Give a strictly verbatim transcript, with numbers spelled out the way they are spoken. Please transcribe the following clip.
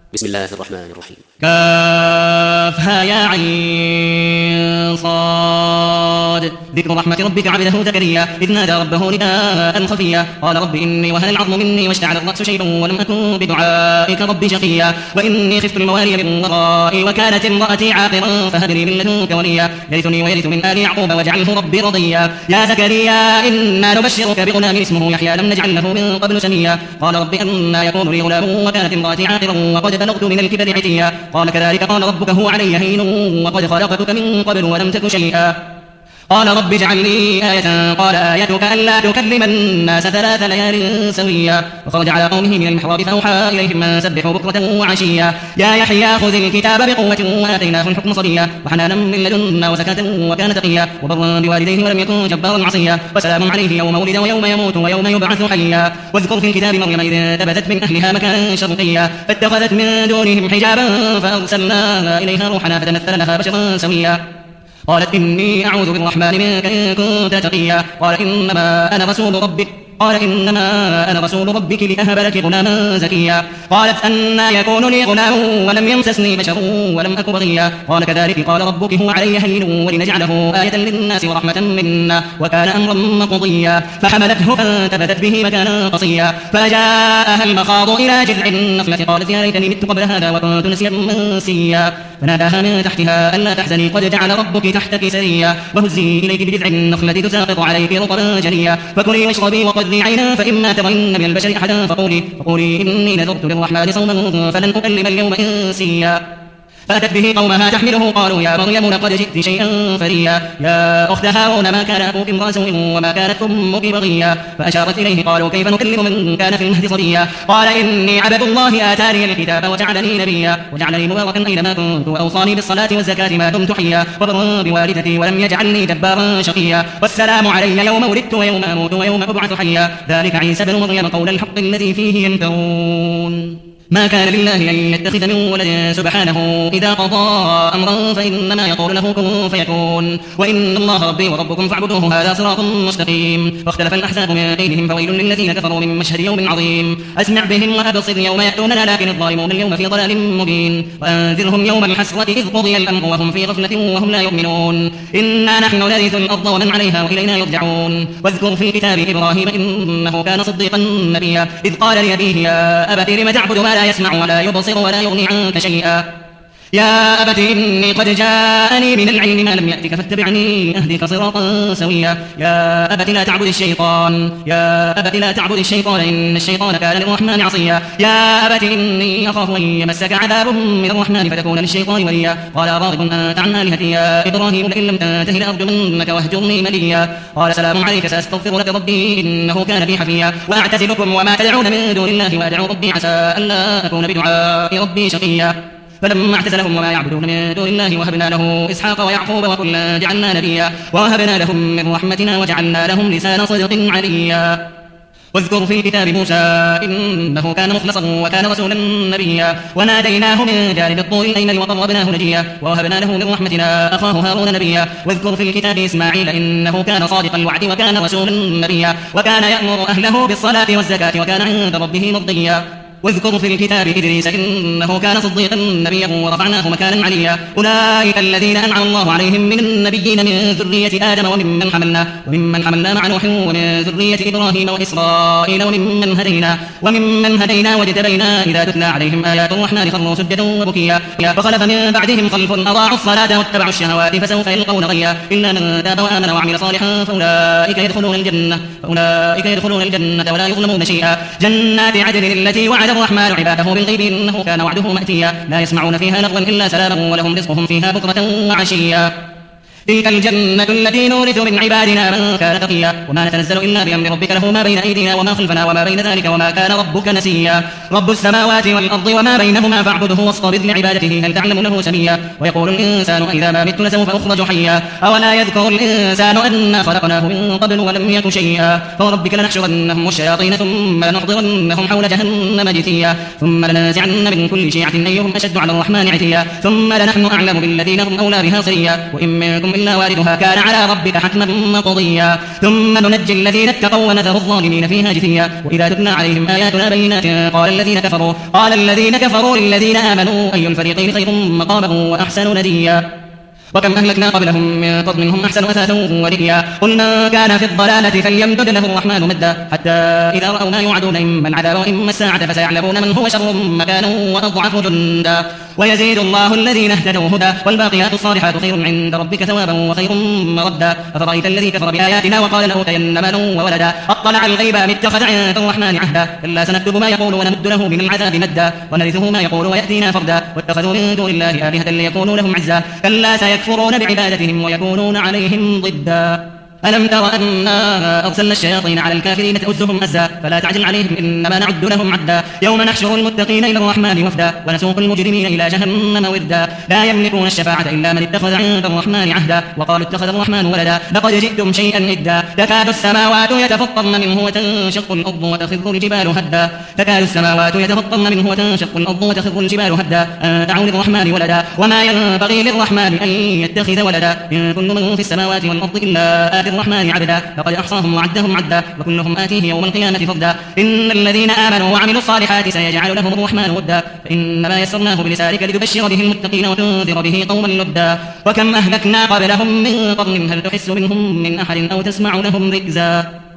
بسم الله الرحمن الرحيم. كافها يا عين صاد. ذكر رحمة ربك عبده زكريا إذ نادى ربه نداء خفيا قال رب إني وهن العظم مني واشتعل الرأس شيبا ولم أكن بدعائك رب شقيا وإني خفت الموالي من ورائي وكانت امرأتي عاقرا فهب لي من لدنك وليا يرثني ويرث من آل يعقوب واجعله ربي رضيا يا زكريا إنا نبشرك بغلام اسمه يحيى لم نجعل له من قبل سميا قال رب أنى يكون لي غلام وكانت امرأتي عاقرا وقد بلغت من الكبر عتيا قال كذلك قال ربك هو علي هين وقد خلقتك من قبل ولم تك شيئا قال رب اجعل لي آية قال آيتك ألا تكلم الناس ثلاث ليال سويا وخرج على قومه من المحراب فأوحى إليهم أن سبحوا بكرة وعشيا يا يحيى خذ الكتاب بقوة وآتيناه الحكم صبيا وحنانا من لدنا وزكاة وكان تقيا وبرا بوالديه ولم يكن جبارا عصيا وسلام عليه يوم ولد ويوم يموت ويوم يبعث حيا واذكر في الكتاب مريم إذ انتبذت من أهلها مكانا شرقيا فاتخذت من دونهم حجابا فأرسلنا إليها روحنا فتمثل لها بشرا سويا قالت إني أعوذ بالرحمن منك إن كنت تقيا قال إنما أنا رسول ربك قال إنما أنا رسول ربك لأهب لك غلاما زكيا قالت أنى يكون لي غلام ولم يمسسني بشر ولم أك بغيا قال كذلك قال ربك هو علي هين ولنجعله آية للناس ورحمة منا وكان أمرا مقضيا فحملته فانتبذت به مكانا قصيا فجاءها المخاض إلى جذع النخلة قالت يا ليتني مت قبل هذا وكنت نسيا منسيا فناداها من تحتها ألا تحزني قد جعل ربك تحتك سريا وهزي إليك بجذع النخلة تساقط عليك رطبا جنيا فكلي واشربي وقضي عينا فإما ترين من البشر أحدا فقولي, فقولي إني نذرت للرحمن صوما فلن أكلم اليوم إنسيا فأتت به قومها تحمله قالوا يا مريم لقد جئت شيئا فريا يا أخت هارون ما كان أبوك امرأ سوء وما كانت أمك بغيا فأشارت إليه قالوا كيف نكلم من كان في المهد صبيا قال إني عبد الله آتاني الكتاب وجعلني نبيا وجعلني مباركا أينما كنت وأوصاني بالصلاة والزكاة ما دمت حيا وبرا بوالدتي ولم يجعلني جبارا شقيا والسلام علي يوم ولدت ويوم أموت ويوم أبعث حيا ذلك عيسى بن مريم قول الحق الذي فيه يمترون ما كان لله أن يتخذ من ولد سبحانه إذا قضى أمرا فإنما يقول له كن فيكون وإن الله ربي وربكم فاعبدوه هذا صراط مستقيم واختلف الأحزاب من بينهم فويل للذين كفروا من مشهد يوم عظيم أسمع بهم وأبصر يوم يأتوننا لكن الظالمون اليوم في ضلال مبين وأنذرهم يوم الحسرة إذ قضي الأمر وهم في غفلة وهم لا يؤمنون إنا نحن نرث الأرض ومن عليها وإلينا يرجعون واذكر في الكتاب إبراهيم إنه كان صديقا نبيا إذ قال لأبيه يا أبت لم تعبد ما لا يسمع ولا يبصر ولا يغني عنك شيئا يا أبت إني قد جاءني من العلم ما لم يأتك فاتبعني أهدك صراطا سويا يا أبت لا تعبد الشيطان يا أبت لا تعبد الشيطان إن الشيطان كان للرحمن عصيا يا أبت إني أخاف أن يمسك عذاب من الرحمن فتكون للشيطان وليا قال راغب أنت عن آلهتي يا إبراهيم لئن لم تنته لأرجمنك واهجرني مليا قال سلام عليك سأستغفر لك ربي إنه كان بي حفيا وأعتزلكم وما تدعون من دون الله وأدعو ربي عسى ألا أكون بدعاء ربي شقيا فلما اعتزلهم وما يعبدون من دون الله وهبنا له إسحاق ويعقوب وكلا جعلنا نبيا ووهبنا لهم من رحمتنا وجعلنا لهم لسان صدق عليا واذكر في الكتاب موسى إنه كان مخلصا وكان رسولا نبيا وناديناه من جانب الطور الأيمن وقربناه نجيا ووهبنا له من رحمتنا أخاه هارون نبيا واذكر في الكتاب إسماعيل إنه كان صادق الوعد وكان رسولا نبيا وكان يأمر أهله بالصلاة والزكاة وكان عند ربه مرضيا واذكر في الكتاب إدريس إنه كان صديقا نبيا ورفعناه مكانا عليا أولئك الذين أنعم الله عليهم من النبيين من ذرية آدم وممن حملنا وممن حملنا مع نوح ومن ذرية إبراهيم وإسرائيل وممن هدينا وممن هدينا واجتبينا إذا تتلى عليهم آيات الرحمن خروا سجدا وبكيا فخلف من بعدهم خلف أضاعوا الصلاة واتبعوا الشهوات فسوف يلقون غيا إلا من تاب وآمن وعمل صالحا فأولئك يدخلون الجنة فأولئك يدخلون الجنة ولا يظلمون شيئا جنات عدن التي وعد الرحمن عباده بالغيب إنه كان وعده مأتيا لا يسمعون فيها لغوا إلا سلاما ولهم رزقهم فيها بكرة وعشيا تلك الجنة التي نورث من عبادنا من كان تقيا وما نتنزل إلا بأمر ربك له ما بين أيدينا وما خلفنا وما بين ذلك وما كان ربك نسيا رب السماوات والأرض وما بينهما فاعبده واصطبر لعبادته هل تعلم له سميا ويقول الإنسان إذا ما مت لسوف أخرج حيا أولا يذكر الإنسان أنا خلقناه من قبل ولم يك شيئا فوربك لنحشرنهم والشياطين ثم لنحضرنهم حول جهنم جثيا ثم لننزعن من كل شيعة أيهم أشد على الرحمن عتيا ثم لنحن أعلم بالذين هم أولى بها صليا وإن منكم إلا واردها كان على ربك حتما مقضيا ثم ننجي الذين اتقوا ونذر الظالمين فيها جثيا وإذا تتلى عليهم آياتنا بينات قال الذين كفروا قال الذين كفروا للذين آمنوا أي الفريقين خير مقاما وأحسن نديا وكم أهلكنا قبلهم من قرن هم أحسن أثاثا ورئيا قل من كان في الضلالة فليمدد له الرحمن مدا حتى إذا رأوا ما يوعدون إما العذاب وإما الساعة فسيعلمون من هو شر مكانا وأضعف جندا ويزيد الله الذين اهتدوا هدى والباقيات الصالحات خير عند ربك ثوابا وخير مردا أفرأيت الذي كفر بآياتنا وقال لأوتين مالا وولدا أطلع الغيب أم اتخذ عند الرحمن عهدا كلا سنكتب ما يقول ونمد له من العذاب مدا ونرثه ما يقول ويأتينا فردا واتخذوا من دون الله آلهة ليكونوا لهم عزا كلا سيكفرون بعبادتهم ويكونون عليهم ضدا ألم تر أنا أرسلنا الشياطين على الكافرين تؤزهم أزا فلا تعجل عليهم إنما نعد لهم عدا يوم نحشر المتقين إلى الرحمن وفدا ونسوق المجرمين إلى جهنم وردا لا يملكون الشفاعة إلا من اتخذ عند الرحمن عهدا وقالوا اتخذ الرحمن ولدا لقد جئتم شيئا إدا تكاد السماوات يتفطرن منه وتنشق الأرض وتخر الجبال هدا تكاد السماوات يتفطرن منه وتنشق الأرض وتخر الجبال هدا أن دعوا للرحمن ولدا وما ينبغي للرحمن أن يتخذ ولدا إن كل من في السماوات والأرض إلا آتي الرحمن عبدا لقد أحصاهم وعدهم عدا وكلهم آتيه يوم القيامة فردا إن الذين آمنوا وعملوا الصالحات سيجعل لهم الرحمن ودا فإنما يسرناه بلسانك لتبشر به المتقين وتنذر به قوما لدا وكم أهلكنا قبلهم من قرن هل تحس منهم من أحد أو تسمع لهم ركزا.